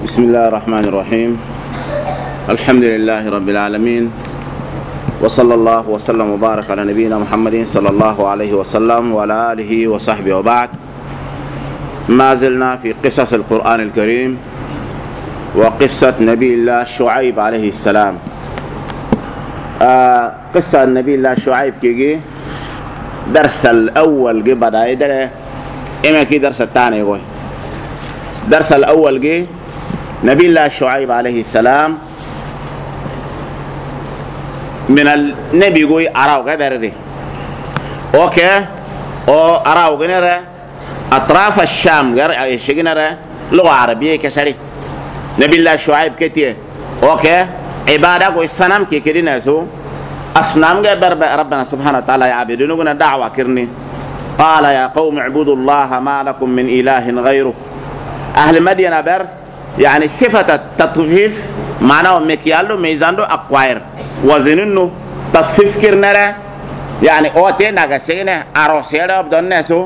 بسم الله الرحمن الرحيم. الحمد لله رب العالمين، وصلى الله وسلم وبارك على نبينا محمد صلى الله عليه وسلم وعلى آله وصحبه وبعد. ما زلنا في قصص القرآن الكريم وقصة نبي الله شعيب عليه السلام. قصة نبي الله شعيب كي درس الأول جي بدأ يدري إما كي درس الثاني يقول درس الأول جي نبي الله شعيب عليه السلام من النبي يقول أراو قدر دي أوكي أو أراو قدر أطراف الشام غير شجنة لغة عربية كسري نبي الله شعيب كتير أوكي عبادة كوي سنام كي كدينا سو أصنام جبر ربنا سبحانه وتعالى يعبدون وقنا دعوة كرني قال يا قوم اعبدوا الله ما لكم من إله غيره. أهل مدينة بر يعني صفة التطفيف معناه مكيالو ميزاندو أقوير وزننو تطفيف كرنرا يعني أوتي ناقسينه أروسيرا بدون ناسو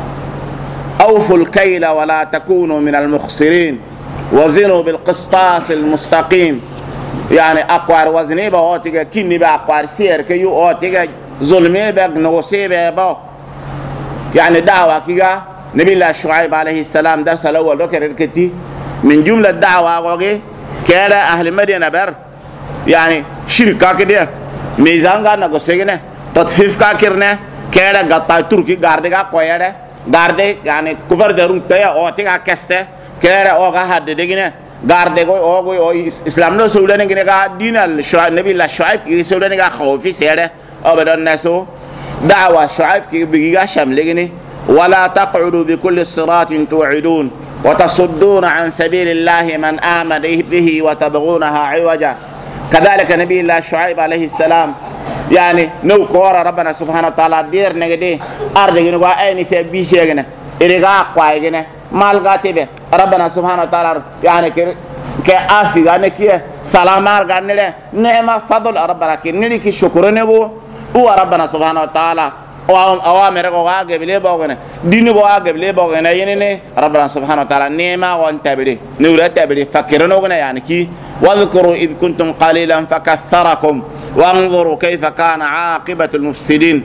أوفوا الكيل ولا تكونوا من المخسرين وزنوا بالقسطاس المستقيم. يعني أقوار وزني بأوتيجا كني بأقوار سير كيو أوتيجا ظلمي بق نوصي بق. يعني دعوة كيجا نبي الله شعيب عليه السلام درس الأول ذكر الكتي من جملة دعوة وجه كلا أهل مدينة بر يعني شركة كده ميزان كان نقصينه تطفيف كاكرنه كلا قطع تركي غاردة كويرة غاردة يعني كفر درون تيا أوتيجا كسته كلا أوجا هاد دقيقة غاردة كوي أو إسلام لو سوداني كنا دين النبي الله شعيب كي سوداني كا خوفي سيره أو بدون ناسو دعوة شعيب كي بيجا شامليني ولا تقعدوا بكل صراط توعدون وتصدون عن سبيل الله من آمن به وتبغونها عوجا. كذلك نبي الله شعيب عليه السلام يعني نو كورا ربنا سبحانه وتعالى دير نجدي أرض جنوا أي نسي بيشيجنا إرجاء قايجنا مالغاتبه ربنا سبحانه وتعالى يعني كأفي يعني كي سلامار غنله نعمة فضل ربنا كنيري كي شكرني هو ربنا سبحانه وتعالى أوامر قواعد بلي بعوجنا دين قواعد بلي بعوجنا يعني ربنا سبحانه وتعالى نعمة وانتبلي نورة تبلي فكرنا وجنا يعني كي واذكروا إذ كنتم قليلا فكثركم وانظروا كيف كان عاقبة المفسدين.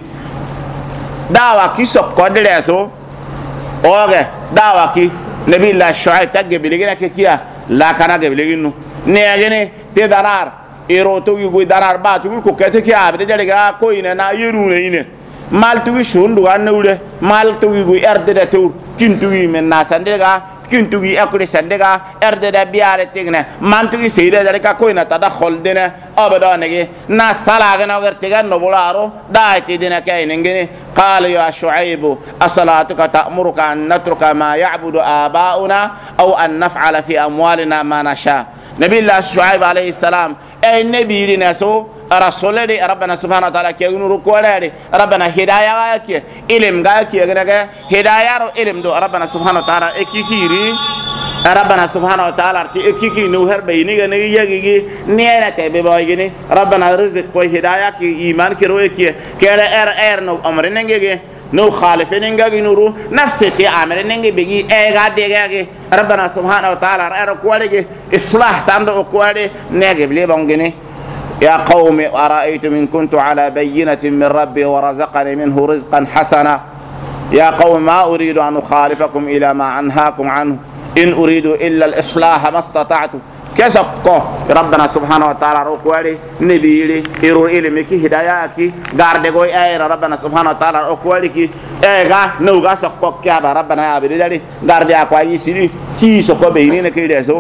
دعوة كي سقطت لسه أوكي دعوة كي نبي الله شعيب تجيب لينا كيا لا كان جيب لينو نيجي تدرار إيروتو يقول درار بات يقول كوكتة كيا أبدا جالك كوي نا يرونه إنه مال توي شون دوان نوله مال توي يقول أرد ده تور كين توي من ناس عندك كين توي أكل سندك أرد ده بياره تيجنا مان توي سيره جالك كوي نا تدا خال دنا أبدا نجي ناس سلاعنا وغير تيجان نبولارو دايت دنا كاي نجني قال يا شعيب أصلاتك تأمرك أن نترك ما يعبد آباؤنا أو أن نفعل في أموالنا ما نشاء. نبي الله شعيب عليه السلام أي نبي لناسو رسول ربنا سبحانه وتعالى كي ينور كوالي ربنا هداية كي علم كي هداية علم دو ربنا سبحانه وتعالى كيري ربنا سبحانه وتعالى كي نوهر بيني يجي نيرة بيبايجني ربنا رزق كوي هداية كي إيمان كي روي كي كلا نو أمرنا نجي نو خالفين نجي نورو نفس تي أمرنا نجي بيجي قاعد يجي ربنا سبحانه وتعالى كوالي إصلاح ساندو كوالي نجي بلي بانجني. يا قوم أرأيتم إن كنت على بينة من ربي ورزقني منه رزقا حسنا يا قوم ما أريد أن أخالفكم إلى ما أنهاكم عنه إن أريد إلا الإصلاح ما استطعت. كسبكو ربنا سبحانه وتعالى ركوالي نبيلي إيرو إلمكي هداياكي غاردغوي أي ربنا سبحانه وتعالى ركوالي كي إيغا نوغا سكو كيابا ربنا يا بدي غاردي أكواي يسيري كي سكو بيني نكي ديسو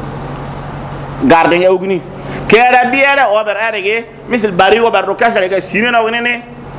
غاردي يوغني كيرا بيالا اوبر ارغي مثل باريو بارو كاسا لك سيننا ونيني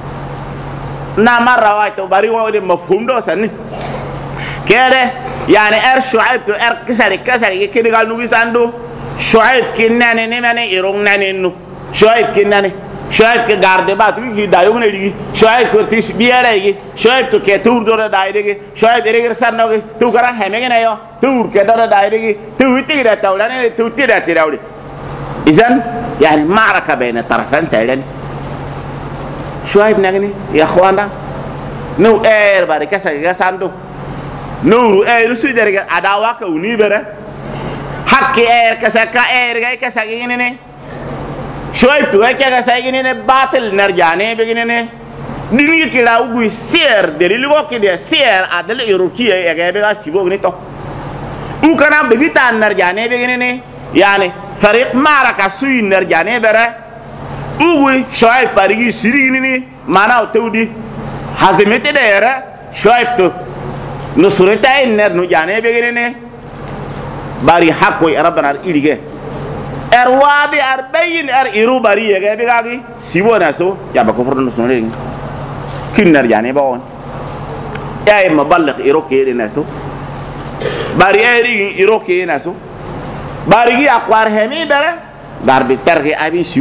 نامر روايتو باريو دي مفهوم دو سن كيرا يعني ار شعيب تو ار كسر كيدي قال نوبي ساندو شعيب كناني نماني يرون نانينو شعيب كناني شعيب كي غارد بات كي دايو نيدي شعيب كو تيس بيالا يجي شعيب تو كتور دور دايدي شعيب ريغر سانو تو كرا هميغنا يو تور كدور دايدي تو تيرا تاولاني تو تيرا تيراولي. إذن يعني معركة بين الطرفين سيدنا شعيب نغني يا أخوانا نو إير باركة سيدنا ساندو نو إير سيدنا عداوة كوني برا hakki kasaka ga kasagine شويب وكذا سايقين باطل نرجعني بيجينه ديني كلا وقوي سير دليل وكذا سير عدل إيروكية يا جماعة سيبوا غنيتو وكنا بقيت نرجعني بيجينه يعني فريق معركة سوي نرجعني برا وقوي شويب باريجي سيريني مانا وتودي هزمت دايرة شويب تو نصرتها النر نرجعني بيجينه باري حقوي ربنا إليه وادي أربعين إيرو باري يا جماعة سيبوا ناسو يا بكفر نسوني كن نرجعني باون يا مبلغ إيرو كي ناسو باري إيرو كي ناسو باري أقوار همي بره ضرب ترغي أبي شو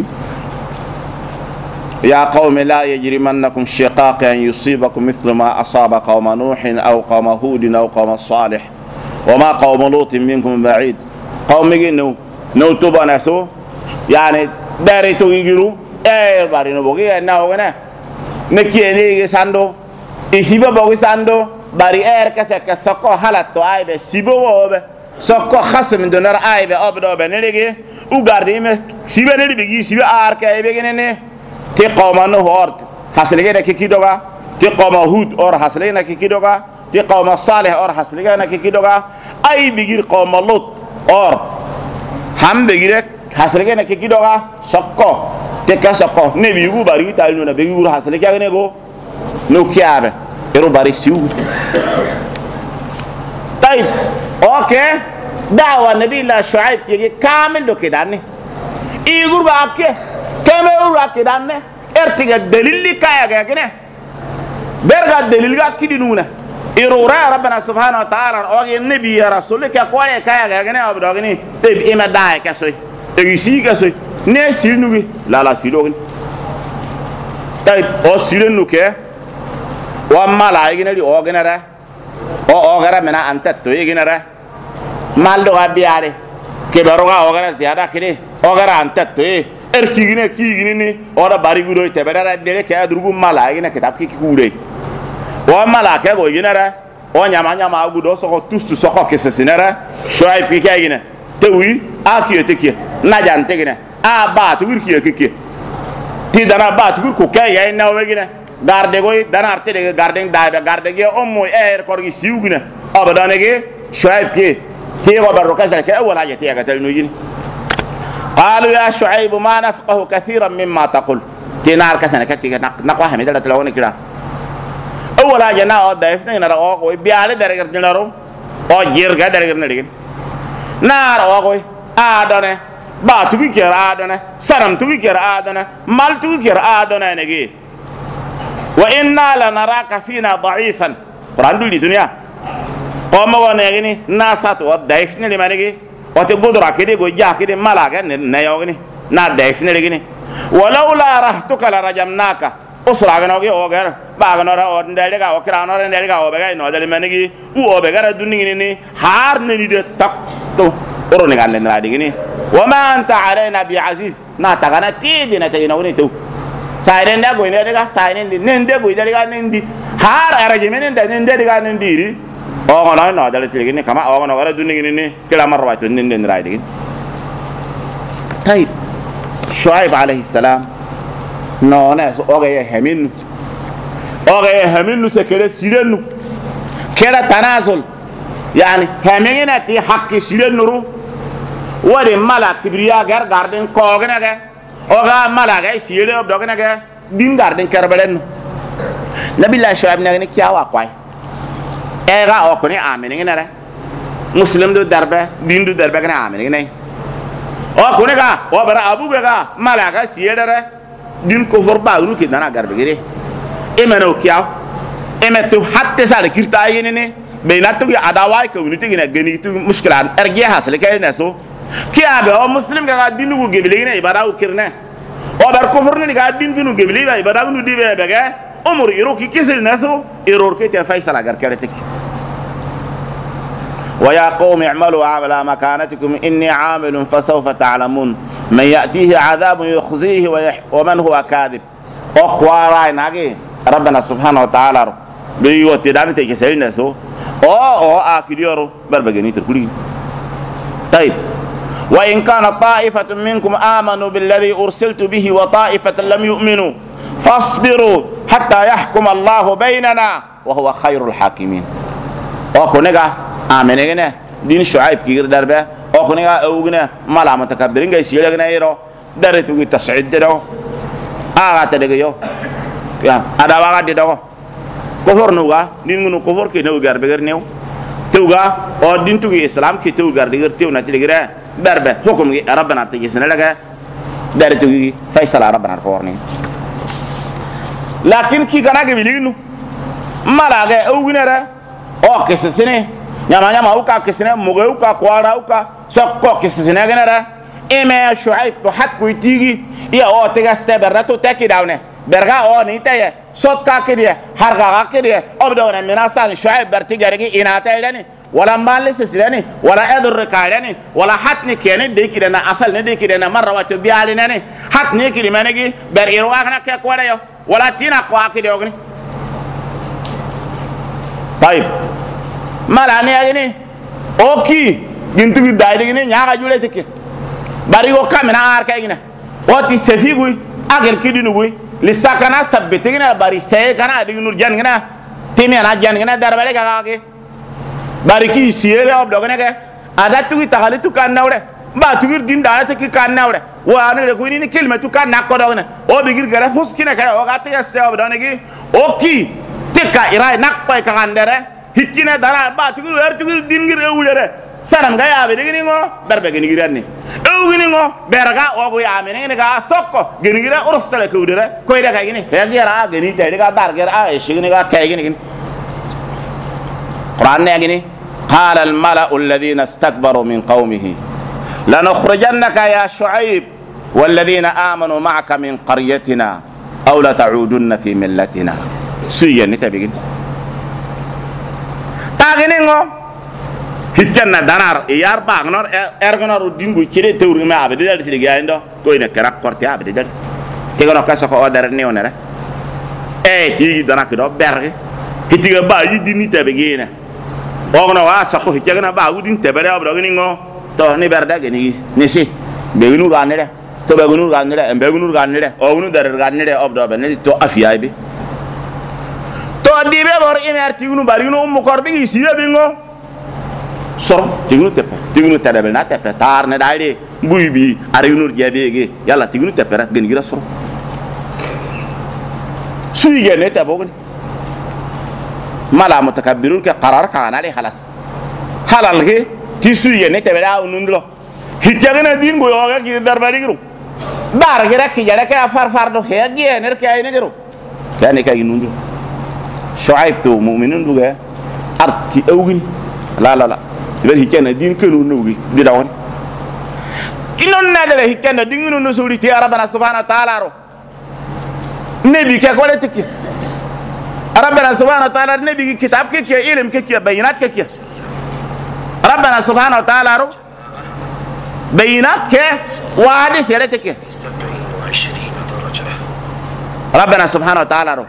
يا قوم لا يجرمنكم شقاق أن يصيبكم مثل ما أصاب قوم نوح أو قوم هود أو قوم صالح وما قوم لوط منكم بعيد قوم جنو نوتوبا ناسو يعني داري تو يجرو باري نبوغي ناوغنا نكيني ساندو إسيبا بوغي ساندو باري كسك سكو حالتو آيبه سيبو ووبه سكو خصم دونر آيبه أبدو بنيليغي وغاردي مي سيبا نيلي بيجي سيبا آيبه جنيني تي قوما نهورد حسلغي نكيكي دوغا تي قوما هود اور حسلغي نكيكي دوغا تي قوما صالح اور حسلغي نكيكي دوغا أي بيجير قوما لوط اور هم بگیره حاصله نه که کی دوگا سکو تکا سکو نمیگو باری تایلو نه بگیرو حاصله که نگو نو کیابه ایرو باری سیو طيب اوكي دعوة نبي الله شعيب يجي كامل لو كده عني يقول باكي كم يقول كده عني ارتقى الدليل كايا كده برجع الدليل كده نونه إيرورا ربنا سبحانه وتعالى أوجي النبي يا رسول كي أقوى كايا كأنه أبدا كني طيب إما داعي كسوي إيشي كسوي نسيل نوكي لا سيلوكني طيب أو سيل نوكي وما لا يجينا لي أوجينا را أو أوجرا منا أنت تويجينا را مال دو أبياره كبروغا أوجرا زيادة كني أوجرا أنت توي إركيجينا كيجيني أورا باريغودو تبرا دليل كيا دروغو مال يجينا كتاب كي كودي وما لا كيغو يجينا onyama agudo soko tustu soko kesesinera shoy pikayina tewi akiyo tekiye najan tegina a ba tugur kiyo kiye ti dana ba tugur ko kay na wegina garde goy dana arte de garde daabe garde ge ommo korgi siwgina abadane ge shoy ki ti go barro kasal ke awala jati ga talno yini qalu ya shuaib ma nafqahu kathiran mimma taqul tinar kasana katiga naqwa hamida talawna kira أولا جنا أو دايفنا نرى أو كوي بيالي درجة جنارو أو جيرجا درجة نريكن نار أو كوي آدونه باتوكي كير آدونه سرم توكي كير آدونه مال توكي كير آدونه نجي وإنا لنراك فينا ضعيفا راندو دي دنيا قوم ونيجني ناسات أو دايفنا لما نجي وتبودر أكيد جوجا أكيد مالاك نيوغني نار دايفنا لجني ولولا رحتك لرجمناك أسرعنا وجي أوجر بعنا را أندلعا وكرانا را أندلعا وبعي نادل منيجي وأوبعا الدنيا هار نيجي تك تو أوروني كان لنا ديجني وما أنت علينا بعزيز ناتكنا تيجي نتيجي نقولي تو سايرين ده قوي نيجا سايرين دي نندى قوي ده نندى هار أرجمين نندى ده ننديري أوغنا نادل تيجي كما أوغنا ورا الدنيا كلا مرة واحد نندى نرايدين طيب شعيب عليه السلام نونا أوغي همين سكرة سيرنو كذا تنازل يعني همين أتي حق سيرنو ودي مالا كبرياء غير غاردن كوغنا غير أوغا مالا غير سيرنو بدوغنا غير دين غاردن كربلن نبي الله شعيب نغني كيا واقعي إيغا أوكني آمين غير مسلم دو دربة دين دو دربة غير آمين غير أوكني غا وبرا أبو غا مالا غير سيرنو دين كفر باغلو كدنا غربغيري امنو كياو امتو حتى سال كيرتايني بيناتو اداواي كونيتي غنا غنيتو مشكلان ارجي حاصل كاينسو كيابه او مسلم غا دينو غبلينا يبراو كيرنا او بر كفرني غا دينو غبلي باي براو نو ديبه بغا عمر يروكي كيسل ناسو ايرور كيتا فيصل اگر كرتك ويا قوم اعملوا على مكانتكم اني عامل فسوف تعلمون من يأتيه عذاب يخزيه ومن هو كاذب أقوى ناجي ربنا سبحانه وتعالى بيوتي دامي تيجي سيلنا سو أو أكيد يورو بربعيني تقولي طيب وإن كانت طائفة منكم آمنوا بالذي أرسلت به وطائفة لم يؤمنوا فاصبروا حتى يحكم الله بيننا وهو خير الحاكمين. أكونيكا آمنينه دين شعيب كير دربه أكونيكا أوغنا مالا متكبرين جاي سيلغنا يرو درتو تسعد دو تدغيو يا أدا واحد دو كفر نوغا دين نو كفر كي نو غربغر نيو توغا أو دين توغي إسلام كي تو غردغر تيو نتيجة دربه حكم ربنا تجسنا لغا درتو فيصل ربنا الكورني لكن كي كنا قبلينو مالا غا أوغنا أو كسسنه nyama uka kisene muge uka kwara uka sokko kisene genera eme shuaib to hat ku tigi ya o tega steberra to teki dawne berga o ni taye sot ka kediye harga ka kediye obdona minasan shuaib berti garigi inata ilani wala malis silani wala adur kalani wala hatni kene de kidena asal ne de kidena marra wa to biali nani hatni kidi manegi ber irwa kana ke kwara yo wala tina ko akidi ogni طيب malani agini oki gintu daide gini nyaga jule tike bari go kamena ar kayina oti sefigui ager kidinu gui lisakana sabbete gina bari sey kana dignur jan gina timi ana jan gina darbale gage bari ki siere ob dogene ke ada tugi tagali tu kan nawre ba tugir din da tike kan nawre wa anu re kuini ni kelma tu kan nakko dogene o bigir gara huskina kala o gatte ya se ob donegi oki tika irai nakko e kangandere hikkina dara ba tugir wer tugir dingir ewulere sanam ga yabe dingini ngo darbe gini girani ewgini ngo berga o go yabe ne ga sokko gini gira urustale ko udere ko ida ga gini he gira gini te ga barger a shigini ga kay gini Quran ne gini qala al mala'u alladhina istakbaru min qaumihi lanukhrijannaka ya shu'aib walladhina amanu ma'aka min qaryatina aw la ta'udunna fi millatina suyani tabigin tagene ngo hikkenna danar e yar bagnor ergonor dingu kire tewru me abede dal ci ligay ndo ko ina krak korti abede dal tegono kasa ko odar ne onere e ti danak do berge hitiga ba yi dini tabe gena ogno wa sa ko hikkena ba udin tebere obdo gni ngo to ni berda geni nisi begunu ganere to begunu ganere o gunu dar ganere obdo be ne to afiyay bi to dibe bor imer tigunu barino um korbi sibe bingo sor tigunu tepe na tepe tar ne dali buibi arinu jabege yalla tigunu tepe rat gen gira sor suyi gene tabogni mala mutakabbirun ke qarar kana ali khalas halal ge ti suyi gene tebe da unundo hijagana din go yoga ki darbari giru bar gira ki jara ka far do he ge ner ke ay ne giru kane kay nundo shuaib to mu'minun duga arti awgin la ibe hikena din kenu nugi di dawon kinon na dele hikena dingunu no suri ti rabbana subhanahu wa ta'ala ro nabi ke ko letiki rabbana subhanahu wa ta'ala nabi ki kitab ke ilm ke bayinat ke rabbana subhanahu wa ta'ala ro bayinat ke wadi seretike rabbana subhanahu wa ta'ala ro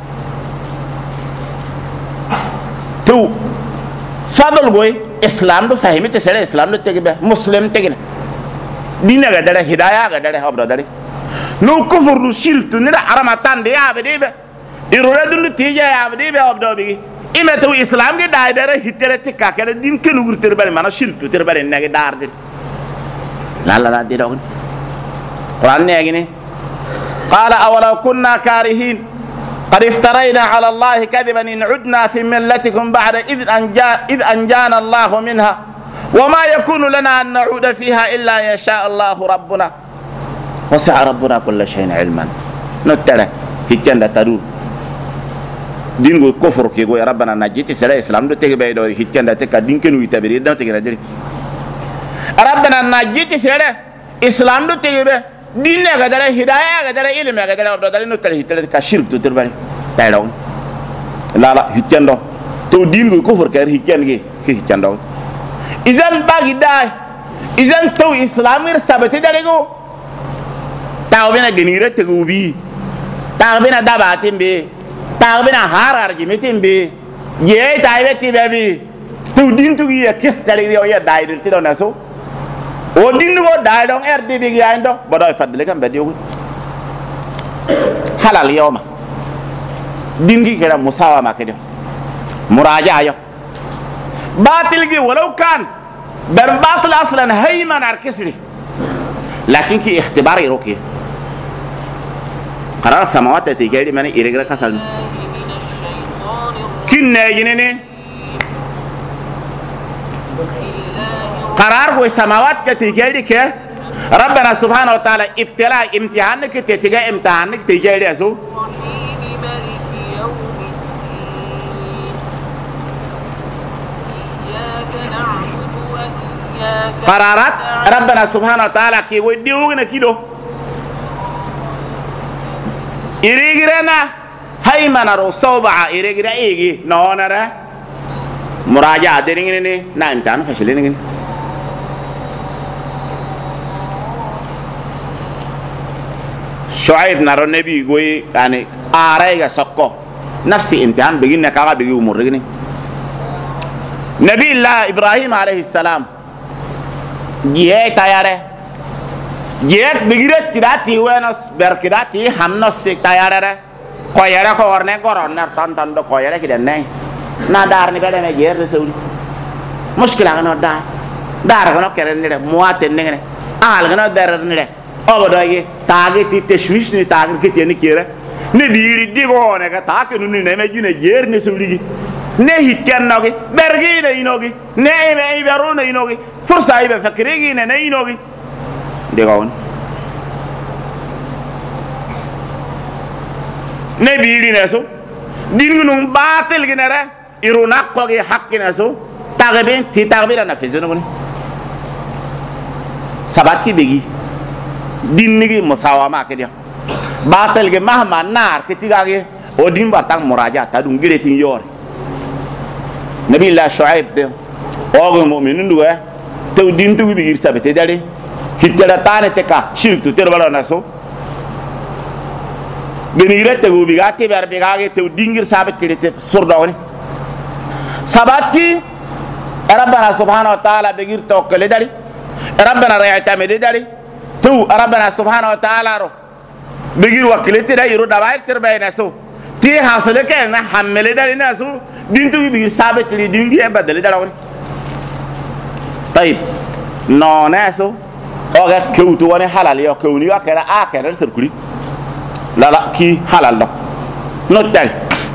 تو فضل بوي اسلام دو فهمي تسره اسلام دو تگبه مسلم تگنا دينا گدره هدايه گدره هبر دره نو كفر نو شرك نرا حرمتان دي ابديبه يرودن تيجا ابديبه هبر بي ايما تو اسلام دي دايره هتره تكا كده دين كنو غرتر بل مانا شرك تر بل نگي دار دي لا دي دون قران نيغني قال اولو كنا كارهين قد افترينا على الله كذبا إن عدنا في ملتكم بعد إذ أنجانا الله منها وما يكون لنا أن نعود فيها إلا يشاء الله ربنا وسع ربنا كل شيء علما نتلا هيتشان تدور دين go kofro ke go rabbana najiti sala islam do tege be do hikenda te ka din kenu itabiri do tege radiri rabbana najiti sala islam do tege be dinne ga dara hidayah ga dara ilmi ga dara do dara no tele hitele ka shirk to terbari dayro la hikendo to din go kofro ke hikenge ke hikendo izan bagi dai izan to islamir sabati dare go tawbena genire te go bi tawbena dabatin be tawbena harar jimitin be ye taybe ti be bi to din to ye kis dare yo ya dai dir ti do naso o dingo da don RDB ya ndo bodo fadle kam bedi yogu halal yawma dingi kera musawama kedo muraja yo باطل جي ولو كان بر باطل اصلا هيمن اركسري لكن كي اختبار يروكي قرار السماوات تيجي من يرجع كسل كنا يجنني قرار هو السماوات كتيجي كه ربنا سبحانه وتعالى ابتلاء امتحانك تيجي امتحانك تيجي اسو قرارات ربنا سبحانه وتعالى كي وديوغنا كيلو إريغرنا هيمنا رو صوبعا إريغرا إيغي نونرا مراجعة دينيني نانتان فشلينيني شعيب نارو النبي يقول يعني آرائي سقو نفسي امتحان بيجينا كاغا بيجي ومرغني نبي الله إبراهيم عليه السلام جيه تياره جيه بغيرت كداتي وينس بركداتي همنس تياره كويره كورنه كورنر تان دو كويره كده نه نادار ني بده جيه رسول مشكله غنو دار غنو كرن ني مواتن ني آل غنو در ني او بدايه تاغي تي تشويش ني تاغي كتي ني كيره ني بيري ديغو نه تاك نو ني نمي جي جير ني سولي ne hikkannogi bergina inogi ne ime iberuna inogi fursa ibe fakrigina ne inogi digawon ne biiri neso dingunum batil ginere iruna kogi hakkina so tagben ti tagbira na fizunuguni sabaki begi dinnigi musawama kedia batil ge mahma nar ketigage odin batang muraja tadum giretin yori نبي الله شعيب ده أوغ المؤمنين دوه تو دين تو بيجير سبته داري هتلا تاني تكا شرك تو تربلا ناسو بنيرة تو بيجاتي بير بيجاكي تو دينغير سبته تريت سرداوني سبات كي ربنا سبحانه وتعالى بيجير توكل داري ربنا ريعتمد داري تو ربنا سبحانه وتعالى رو بيجير وكلتي داري يرو دباير ترباي ناسو تي حاصل كأنه حمل داري ناسو دين تو بيجي ثابت لي دين دي بدل داروني طيب نوناسو اوغا كوتو وني حلال يا كوني وكلا اكل سركلي لا كي حلال دو نوتال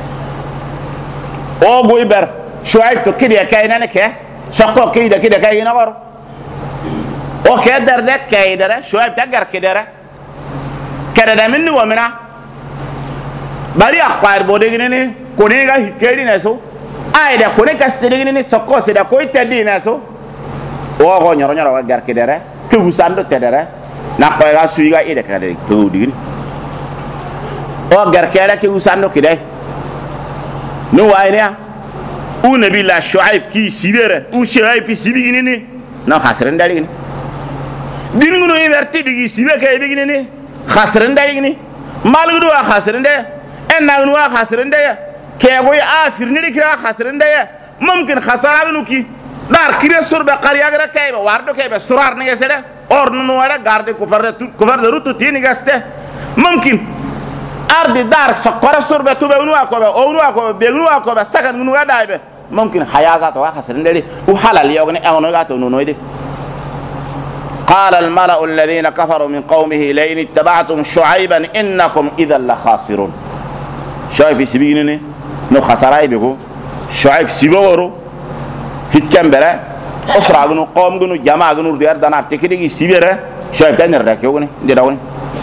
او بويبر شويه تو كده كاينه نكه شقو كده كاينه غور او كدر ده كايدره شويه تجر كده منو ومنا bari akpar bodegine ne kone ga hikeri na so ay da kone ka sedegine ne sokko se da ko tedi na so o go nyoro ga gar kedere ke usando tedere na ko ga suiga ide ka de ko digini o gar kere ke usando kide no wayne u nabi la shuaib ki sibere u shuaib ki sibigine ne na khasren daligini dinguno iverti bigi sibe ka bigine ne khasren daligini malgudo khasren de أنا نوا خسرن ده كأقول آخرني لكرا خسرن ده ممكن خسارة نوكي دار كريه سر بقرية غير كايبه واردو كايبه سرار نيجسده أور نوارا غارد كفر دروتو تي نيجسته ممكن أرد دار سكرة سر بتوبه ونوا كوبه بيغنوا كوبه سكن نوا دايبه ممكن حياة توا خسرن ده وحلال يوغني أغنوا غاتو نونوي ده قال الملأ الذين كفروا من قومه لئن اتبعتم شعيبا إنكم إذا لخاسرون شعيب سبينني نو خسارة بيكو شعيب سبورو هيتكم برا أسرع جنو قوم جنو جماعة جنو ديار دانار تكيدي سبيرة شعيب تانير داكيوغني ديراوني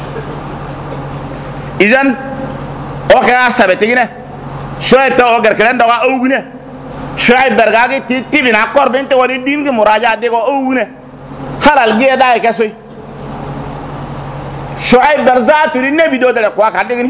إذن أوكي أسابتينه شعيب تا أوكر كلام دوا أوغني شعيب برغاكي تيبين أكور بنت وري دين كي مراجعة ديكو أوغني خلال جيه داي كسوي شعيب برزات تري النبي دو تلك واك هديني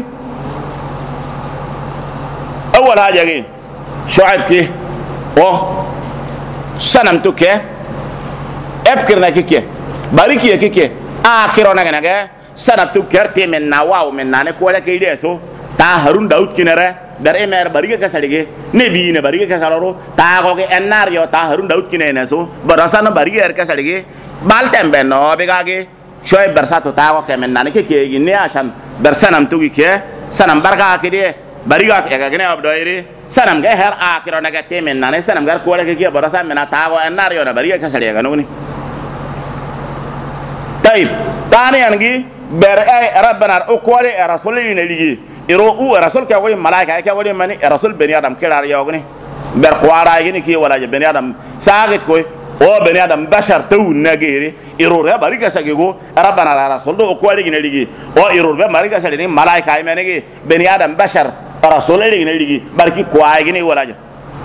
أول حاجة كي شعيب كي أو سنم تو كي أفكرنا كي باريكي كي آخرنا كنا سنم تو كرتي من نواو من نانه كولا كي ديسو تا هارون داود كنره در امر باريكي كساليكي نبي نباريكي كسالورو تا كوكي النار يو تا هارون داود كنه نسو براسان باريكي كساليكي balten ben no bigage shoy bersato tago ke men nan ke gine ashan bersanam tugi ke sanam barga kide bariga ke ga gine abdoire sanam ga her akiro naga temen nan sanam gar ko ke barasa mena tago enar yo na bariga ka sare ga noni tayib tani angi ber rabbana o ko le rasulini ne ligi iro u rasul ka woni malaika ka woni mani rasul bani adam kirar yogni ber kwara gini ki wala bani adam sagit ko o bani adam bashar taw nagere iro re bari ga sagego rabbana rasul do ko le gine ligi o iro be mari ga sali ni malaika ay menegi bani adam bashar rasul le gine ligi barki ko ay gini wala ja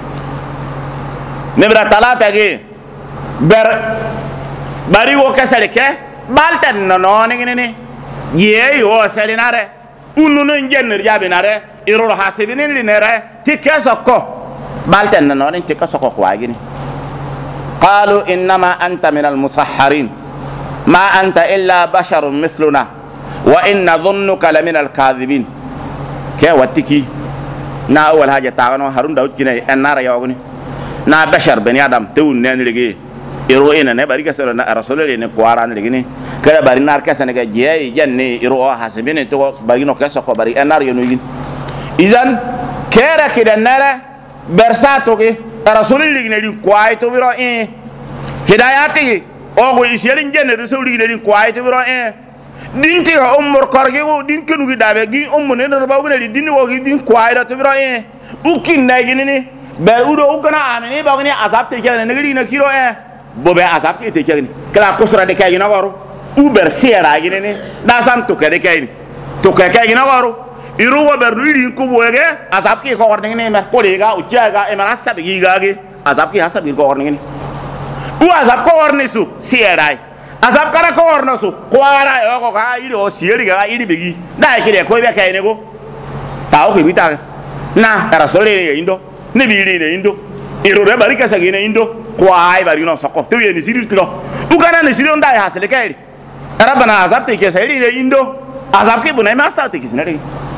nebra talata ge ber bari wo ka sali ke baltan no ni gine ye yo sali nare unu no njenner jabe nare iro hasibini ni nare tikasoko baltan no ni tikasoko ko ay gini قالوا إنما أنت من المسحرين ما أنت إلا بشر مثلنا وإن ظنك لمن الكاذبين كي واتكي نا أول حاجة تاغنو هارون داود كنا النار يوغني نا بشر بني آدم تون نين لغي إروئنا نباري كسر رسول الله نقواران لغني كلا باري نار كسر نغا جيي جنني إروء حاسبين تو باري نو كسر باري النار ينوغين إذن كيرا كده النار برساتو كي رسول الله نين كواي تو بيرو هداياتي او يسيرين جن رسول الله نين كواي تو بيرو دينتي عمر كارغو دين كنو دابه دين امن نرباو ني دين و دين كواي تو بيرو وكين ناغيني بيودو وكنا امني باغني عذاب تيجي نغري نكيرو بوبي عذاب تيجي كلا كسر دي كاي نغورو اوبر سيرا غيني داسان تو كدي كاي تو كاي نغورو iruwa berliri ko boege azab ki ko warne ne mer kolega ujaga e mara sabi gage azab ki hasabi ko warne ne u azab ko warne su sierai azab kara ko warne su kwara yo ko ga iri o sieri ga iri begi dai ki de ko be kay ne go taw ki bita na rasole ne indo ne biri ne indo iro re barika sagi ne indo ko ay bari no sokko to ye ni siri kilo u kana ne siri ndai hasle kay rabbana azab te ke sari ne indo azab ki bunai ma sa te ki sinari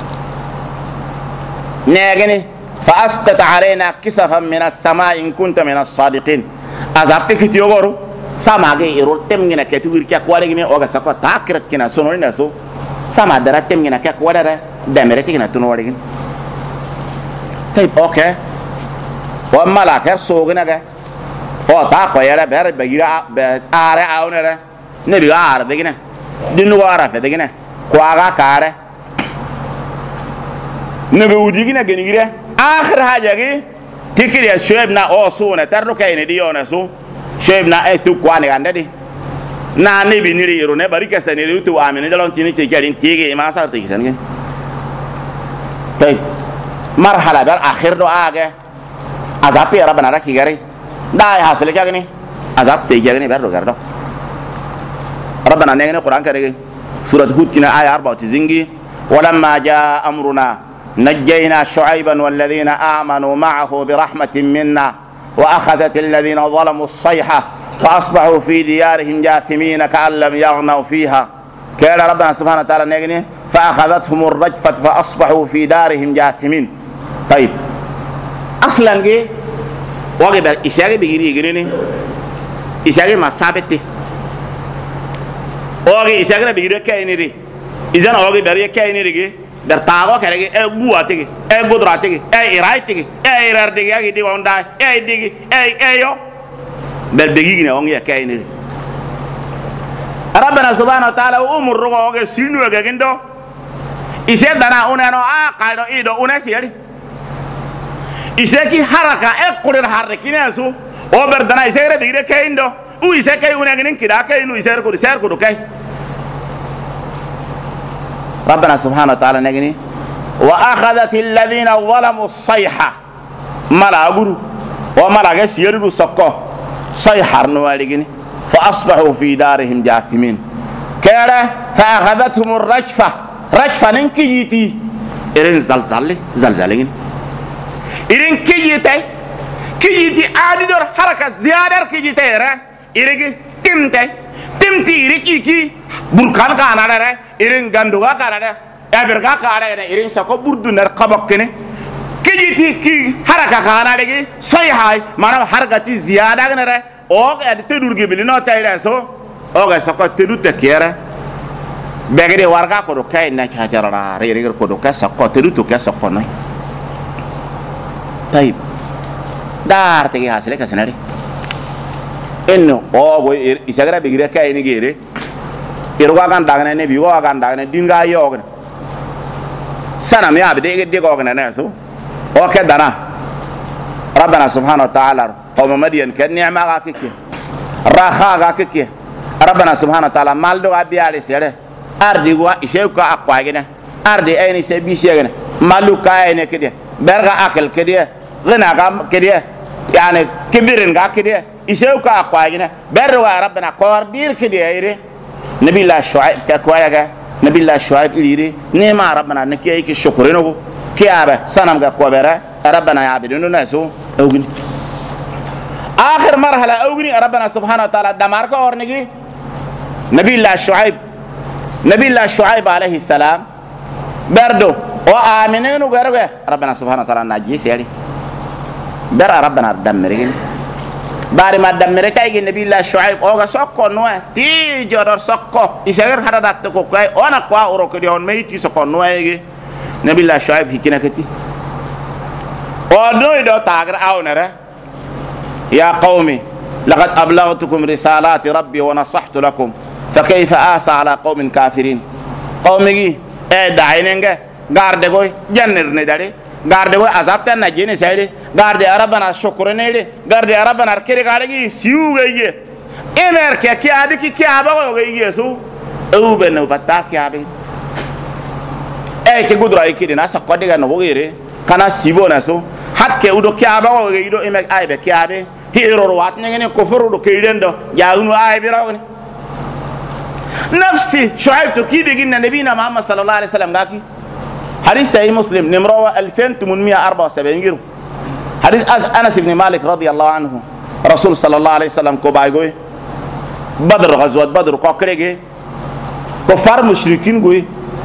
نيجني فأسقط علينا كسفا من السماء إن كنت من الصادقين أزابتك تيوغورو سامعي يرول تمغنا كتوير كيا كوالغني أوغا سكوا تاكرت كنا سونوري نسو سامع درات تمغنا كيا كوالغا دمرتي كنا تنوريغن طيب أوكي وما لا كير سوغنا كا أو تاكو يرى بير بيرا آره آونره نبي آره دكنا دينو آره فدكنا كواغا كاره نبودينا جنيرة آخر حاجة كي تكري شعبنا أو سونا ترى كاين ديونا سو شعبنا تو قاني عندي نا نبي نريرو نبارك سنيرو تو آمين جلون تيني تكارين تيجي ما صار تيجي سنين طيب مرحلة بر آخر دو آجا عذاب يا ربنا ركي غري دا حاصل كيا غني عذاب تيجي غني بر رجع دو ربنا نيجي القرآن كريه سورة هود كنا آية 4 تزنجي ولما جاء أمرنا نجينا شعيبا والذين آمنوا معه برحمة منا وأخذت الذين ظلموا الصيحة فأصبحوا في ديارهم جاثمين كأن لم يغنوا فيها قال ربنا سبحانه وتعالى نجني فأخذتهم الرجفة فأصبحوا في دارهم جاثمين طيب أصلا جي وجب إشارة بيجري يجريني إشارة ما ثابتة وجب إشارة بيجري كأني إذا وجب بري كأني رجي درتاغو كرجي بواتي غدراتي إيرايتي إيراردي يا دي وندا دي يو بالبيجي نعم يا كايني ربنا سبحانه وتعالى أمور رجوع سينو يجندو إسد دنا أنانو قالو إيدو أناسيري إسكي حركة أقول الحركة ناسو أو بردنا إسكي بيجي كايندو أو إسكي أناجنين كذا كاينو إسكي كودو كاي ربنا سبحانه وتعالى نجني وأخذت الذين ظلموا الصيحة ملا أقولوا وملا جس يردوا سكوا صيحة نوالجني فأصبحوا في دارهم جاثمين كذا فأخذتهم الرجفة رجفة ننكيتي إرن زلزالين إرن كيتي عادي دور حركة زيادة كيتي إرن تمتي إرن burkan ka na dare irin ganduga ka na dare abirga ka na dare irin sako burdu nar qabak ne kijiti ki haraka ka na dare sai hay manam hargati ziyada na dare o ga te durgi bilino tayre so oga sako tedu te kera begere warga ko do kay na chajara re re ko do ka sako tedu to ka sako nay tayib dar te hasile ka sanare enno ogo isagara begere kay ni gere irwa kan dagna ne bi wa kan dagna dinga yogna sana mi abde de go na so o ke dana rabbana subhanahu wa ta'ala qawm madian kan ni'ma ga kike raha ga kike rabbana subhanahu wa ta'ala maldo abi ale sere ardi wa isheku akwa gina ardi ayni se bi segena maluka ayne kede berga akal kede gina ga kede yani kibirin ga kede isheku akwa gina berwa rabbana qawardir kede ayre nabi la shuaib ka kwayaga nabi la shuaib ilire ne ma rabbana ne kiyi ki shukrino kiyabe sanam ga kwabera rabbana yabidunu nasu awgini آخر مرحلة أوغني ربنا سبحانه وتعالى دمارك أورنجي نبي الله شعيب عليه السلام بردو وآمنين وغيره ربنا سبحانه وتعالى نجيس يعني بر ربنا دمرين باري ما دمرك أيجي نبي الله شعيب أوغا سكو نوع تي جرر سكو إشغل هذا دكتور كوي أنا كوا أوروكديون ميتي سكو نوع أيجي نبي الله شعيب هيكنا كتي ودو يدو تاغر أو نره يا قومي لقد أبلغتكم رسالات ربي ونصحت لكم فكيف آسى على قوم كافرين قومي دعيننجا غاردغوي جنر نداري غاردغوي عذاب تنا جيني سيدي غارد ربنا شكر نيدي غارد ربنا كيري غارغي سيوغي امر كي ادي كي ابا يسو او بنو بتا كي ابي كي غدرا يكيدي ناس قدغا نوغيري كانا سيبو ناسو hat ke udo kiaba o ge ido imek aybe kiabe ti eroro wat ngene ko forudo ke idendo jaunu aybe rawni nafsi shuaib to kibe ginna nabina muhammad sallallahu alaihi wasallam gaki hadith sahih muslim nimro 2874 giru hadith anas ibn malik radiyallahu anhu rasul sallallahu alaihi wasallam ko baygoy badr ghazwat badr ko krege ko far mushrikin goy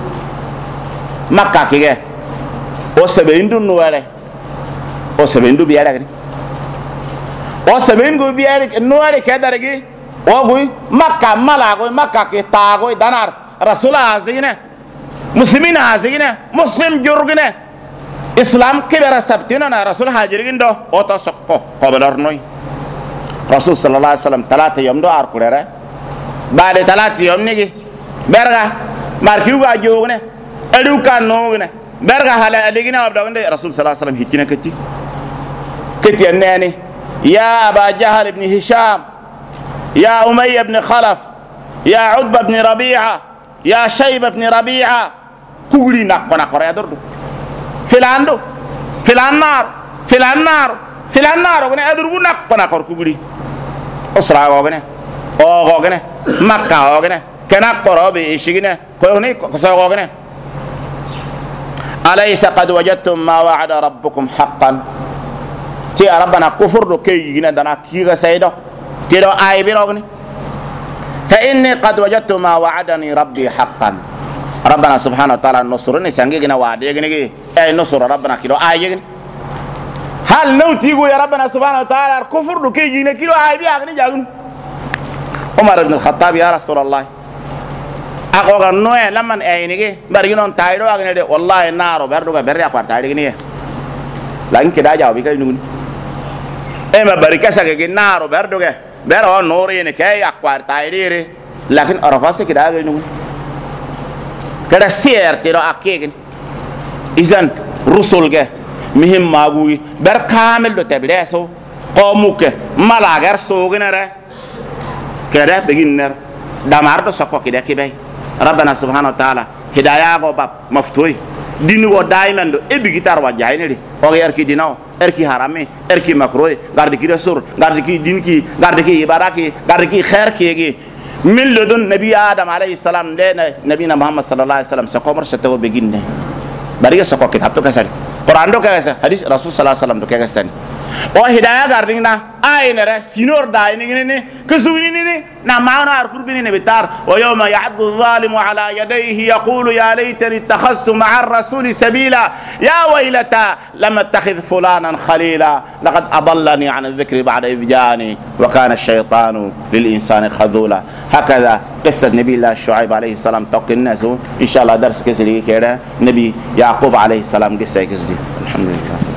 makka kege o sabe indun no wale o sebendu biara gani o sebendu biara noare kedaragi o gui makka malago makka ke tago danar rasul azina muslimin azina muslim jurgine islam kibara sabtina na rasul hajirgin do o to sokko ko badar noy rasul sallallahu alaihi wasallam talata yom do ar kurere baade talata yom nigi berga markiu ga jogne edu kan nogne berga hala adigina abdawande rasul sallallahu alaihi wasallam hikina kati كتي الناني يا أبا جهل بن هشام يا أمية بن خلف يا عتبة بن ربيعة يا شيبة بن ربيعة كولي نقنا قرية دردو في النار وغني أدربو نقنا قر كولي أسرع وغني وغني مكة وغني كنا قرابي إيشيغني كوني كسر وغني أليس قد وجدتم ما وعد ربكم حقا تي ربنا كفر دو كي جينا دانا كيغا سيدو تي دو اي بيروغني فاني قد وجدت ما وعدني ربي حقا ربنا سبحانه وتعالى نصرني سانغي جينا وادي جينا اي نصر ربنا كيلو اي جينا هل نوتيغو يا ربنا سبحانه وتعالى كفر دو كي جينا كيلو اي بيغني جاغن عمر بن الخطاب يا رسول الله اقوغا نوي لمن اي نيغي برينون تايدو اغني دي والله نارو بردوغا بريا بارتاي دي لكن كدا جاو بيكاي نغني اما بركه سكه نارو بردوغه بيرو نوري نكاي اكوار تايري لكن عرفاسه كدا غنو كدا سير تيرو اكيغن اذن رسولغه مهم ماغوي بر كامل دو تبليسو قومك ملاغر سوغنره كدا بيغنر دماردو سكو كدا كيباي ربنا سبحانه وتعالى هدايا غو باب مفتوي دينو دايمن دو ابي گيتار واجاينري او يركي دينو erki harame erki makroy garde ki resur garde ki din ki garde ki ibaraki garde ki khair ki min ladun nabi adam alayhi salam de nabina muhammad sallallahu alaihi wasallam sakomar sataw beginne bariga sako kitab to kasari quran do kasa hadis rasul sallallahu alaihi wasallam do kasa o hidayah gardingna ayna ra sinor da ni kusuni ni na maana arkurbini ne bitar wa yawma ya'addu adh-dhalimu ala yadayhi yaqulu ya laytani ittakhadhtu ma'a ar-rasuli sabila ya waylata lam attakhidh fulanan khalila laqad adallani 'an adh-dhikri ba'da idh ja'ani wa kana ash-shaytanu lil-insani khadhula. هكذا قصة نبي الله شعيب عليه السلام توقي الناس إن شاء الله درس كسري كده نبي يعقوب عليه السلام قصة كسري. الحمد لله.